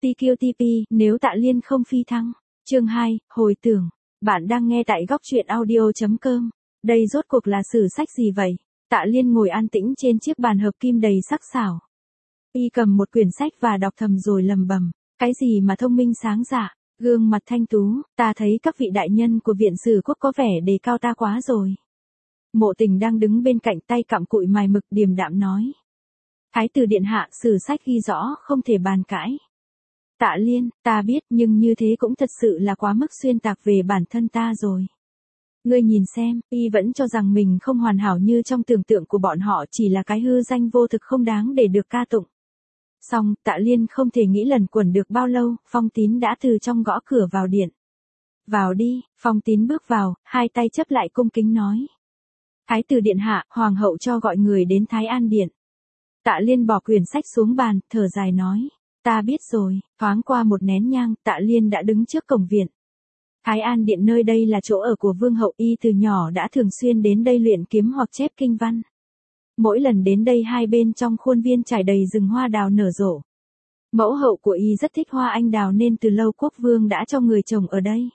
TQTP, nếu Tạ Liên không phi thăng. Chương 2, hồi tưởng. Bạn đang nghe tại góc truyện audio.com. Đây rốt cuộc là sử sách gì vậy? Tạ Liên ngồi an tĩnh trên chiếc bàn hợp kim đầy sắc sảo. Y cầm một quyển sách và đọc thầm rồi lầm bầm. Cái gì mà thông minh sáng dạ, gương mặt thanh tú, ta thấy các vị đại nhân của viện sử quốc có vẻ đề cao ta quá rồi. Mộ Tình đang đứng bên cạnh tay cặm cụi mài mực điềm đạm nói. Thái tử điện hạ, sử sách ghi rõ không thể bàn cãi. Tạ Liên, ta biết nhưng như thế cũng thật sự là quá mức xuyên tạc về bản thân ta rồi. Ngươi nhìn xem, y vẫn cho rằng mình không hoàn hảo như trong tưởng tượng của bọn họ, chỉ là cái hư danh vô thực không đáng để được ca tụng. Xong, Tạ Liên không thể nghĩ lần quẩn được bao lâu, Phong Tín đã từ trong gõ cửa vào điện. Vào đi, Phong Tín bước vào, hai tay chấp lại cung kính nói. Thái tử điện hạ, hoàng hậu cho gọi người đến Thái An điện. Tạ Liên bỏ quyển sách xuống bàn, thở dài nói. Ta biết rồi. Thoáng qua một nén nhang, Tạ Liên đã đứng trước cổng viện. Thái An điện nơi đây là chỗ ở của vương hậu, y từ nhỏ đã thường xuyên đến đây luyện kiếm hoặc chép kinh văn. Mỗi lần đến đây hai bên trong khuôn viên trải đầy rừng hoa đào nở rộ. Mẫu hậu của y rất thích hoa anh đào nên từ lâu quốc vương đã cho người trồng ở đây.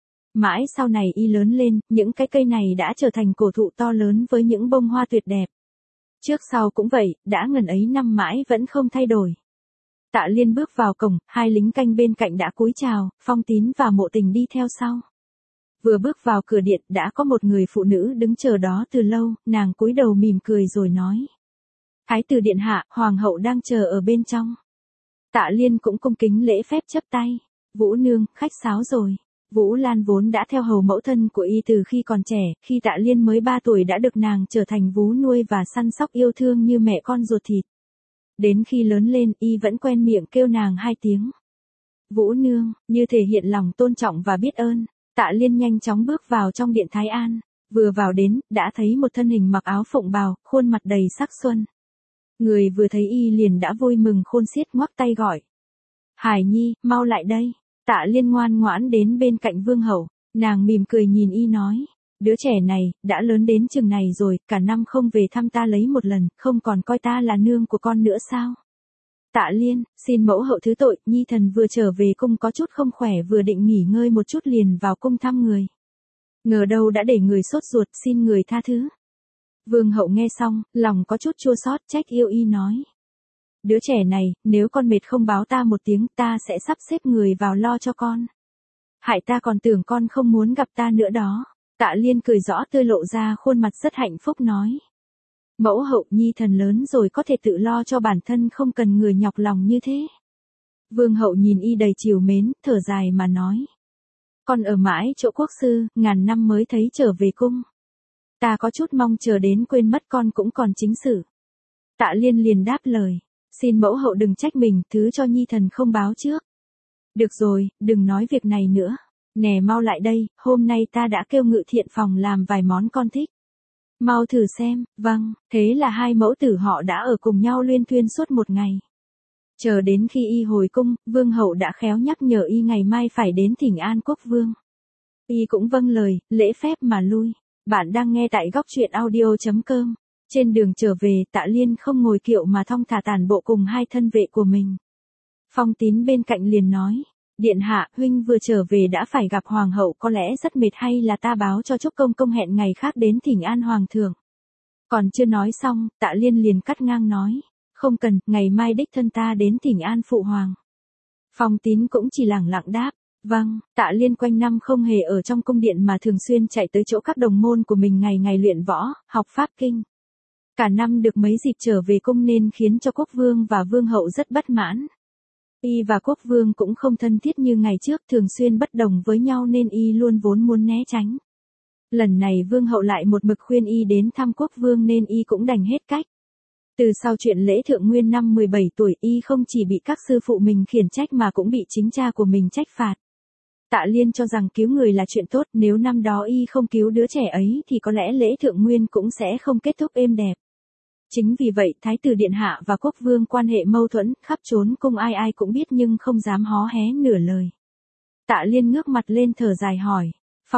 Mãi sau này y lớn lên, những cái cây này đã trở thành cổ thụ to lớn với những bông hoa tuyệt đẹp. Trước sau cũng vậy, đã ngần ấy năm mãi vẫn không thay đổi. Tạ Liên bước vào cổng, hai lính canh bên cạnh đã cúi chào, Phong Tín và Mộ Tình đi theo sau. Vừa bước vào cửa điện đã có một người phụ nữ đứng chờ đó từ lâu, nàng cúi đầu mỉm cười rồi nói. Thái tử điện hạ, hoàng hậu đang chờ ở bên trong. Tạ Liên cũng cung kính lễ phép chấp tay. Vũ nương, khách sáo rồi. Vũ Lan vốn đã theo hầu mẫu thân của y từ khi còn trẻ, khi Tạ Liên mới 3 tuổi đã được nàng trở thành vú nuôi và săn sóc yêu thương như mẹ con ruột thịt. Đến khi lớn lên, y vẫn quen miệng kêu nàng 2 tiếng. Vũ nương, như thể hiện lòng tôn trọng và biết ơn. Tạ Liên nhanh chóng bước vào trong điện Thái An. Vừa vào đến, đã thấy một thân hình mặc áo phụng bào, khuôn mặt đầy sắc xuân. Người vừa thấy y liền đã vui mừng khôn xiết ngoắc tay gọi. Hải Nhi, mau lại đây. Tạ Liên ngoan ngoãn đến bên cạnh vương hậu, nàng mỉm cười nhìn y nói. Đứa trẻ này, đã lớn đến chừng này rồi, cả năm không về thăm ta lấy một lần, không còn coi ta là nương của con nữa sao? Tạ Liên, xin mẫu hậu thứ tội, nhi thần vừa trở về cung có chút không khỏe, vừa định nghỉ ngơi một chút liền vào cung thăm người. Ngờ đâu đã để người sốt ruột, xin người tha thứ. Vương hậu nghe xong, lòng có chút chua xót, trách yêu y nói. Đứa trẻ này, nếu con mệt không báo ta một tiếng, ta sẽ sắp xếp người vào lo cho con. Hại ta còn tưởng con không muốn gặp ta nữa đó. Tạ Liên cười rõ tươi lộ ra khuôn mặt rất hạnh phúc nói. Mẫu hậu, nhi thần lớn rồi có thể tự lo cho bản thân, không cần người nhọc lòng như thế. Vương hậu nhìn y đầy trìu mến, thở dài mà nói. Con ở mãi chỗ quốc sư, ngàn năm mới thấy trở về cung. Ta có chút mong chờ đến quên mất con cũng còn chính sự. Tạ Liên liền đáp lời. Xin mẫu hậu đừng trách mình, thứ cho nhi thần không báo trước. Được rồi, đừng nói việc này nữa. Nè mau lại đây, hôm nay ta đã kêu ngự thiện phòng làm vài món con thích. Mau thử xem, vâng, thế là hai mẫu tử họ đã ở cùng nhau luyên thuyên suốt một ngày. Chờ đến khi y hồi cung, vương hậu đã khéo nhắc nhở y ngày mai phải đến thỉnh an quốc vương. Y cũng vâng lời, lễ phép mà lui. Bạn đang nghe tại góc truyện audio.com. Trên đường trở về, Tạ Liên không ngồi kiệu mà thong thả tản bộ cùng hai thân vệ của mình. Phong Tín bên cạnh liền nói. Điện hạ, huynh vừa trở về đã phải gặp hoàng hậu, có lẽ rất mệt, hay là ta báo cho Trúc công công hẹn ngày khác đến thỉnh an hoàng thượng. Còn chưa nói xong, Tạ Liên liền cắt ngang nói. Không cần, ngày mai đích thân ta đến thỉnh an phụ hoàng. Phong Tín cũng chỉ lẳng lặng đáp. Vâng, Tạ Liên quanh năm không hề ở trong cung điện mà thường xuyên chạy tới chỗ các đồng môn của mình ngày ngày luyện võ, học pháp kinh. Cả năm được mấy dịp trở về cung nên khiến cho quốc vương và vương hậu rất bất mãn. Y và quốc vương cũng không thân thiết như ngày trước, thường xuyên bất đồng với nhau nên y luôn vốn muốn né tránh. Lần này vương hậu lại một mực khuyên y đến thăm quốc vương nên y cũng đành hết cách. Từ sau chuyện lễ thượng nguyên năm 17 tuổi, y không chỉ bị các sư phụ mình khiển trách mà cũng bị chính cha của mình trách phạt. Tạ Liên cho rằng cứu người là chuyện tốt, nếu năm đó y không cứu đứa trẻ ấy thì có lẽ lễ thượng nguyên cũng sẽ không kết thúc êm đẹp. Chính vì vậy, Thái tử điện hạ và quốc vương quan hệ mâu thuẫn, khắp trốn cung ai ai cũng biết nhưng không dám hó hé nửa lời. Tạ Liên ngước mặt lên thở dài hỏi.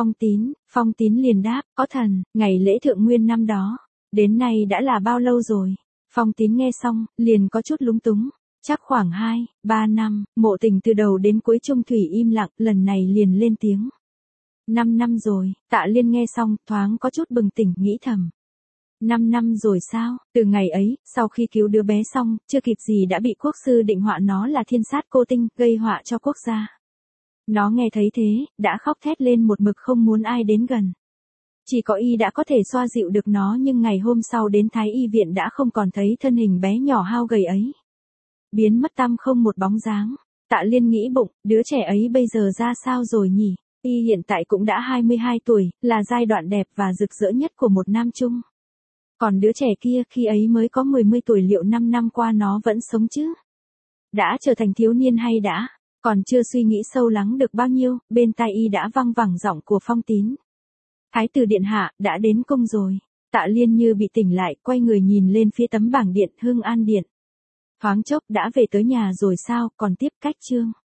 Phong Tín liền đáp, có thần, ngày lễ thượng nguyên năm đó. Đến nay đã là bao lâu rồi? Phong Tín nghe xong, liền có chút lúng túng. Chắc khoảng 2, 3 năm, Mộ Tình từ đầu đến cuối chung thủy im lặng, lần này liền lên tiếng. 5 năm rồi, Tạ Liên nghe xong, thoáng có chút bừng tỉnh, nghĩ thầm. 5 năm rồi sao? Từ ngày ấy, sau khi cứu đứa bé xong, chưa kịp gì đã bị quốc sư định họa nó là thiên sát cô tinh, gây họa cho quốc gia. Nó nghe thấy thế, đã khóc thét lên một mực không muốn ai đến gần. Chỉ có y đã có thể xoa dịu được nó, nhưng ngày hôm sau đến Thái y viện đã không còn thấy thân hình bé nhỏ hao gầy ấy. Biến mất tăm không một bóng dáng. Tạ Liên nghĩ bụng, đứa trẻ ấy bây giờ ra sao rồi nhỉ? Y hiện tại cũng đã 22 tuổi, là giai đoạn đẹp và rực rỡ nhất của một nam trung. Còn đứa trẻ kia khi ấy mới có 10 tuổi, liệu 5 năm qua nó vẫn sống chứ? Đã trở thành thiếu niên hay đã? Còn chưa suy nghĩ sâu lắng được bao nhiêu, bên tai y đã văng vẳng giọng của Phong Tín. Thái tử điện hạ, đã đến cung rồi. Tạ Liên như bị tỉnh lại, quay người nhìn lên phía tấm bảng điện Hương An Điện. Thoáng chốc đã về tới nhà rồi sao, còn tiếp cách chương.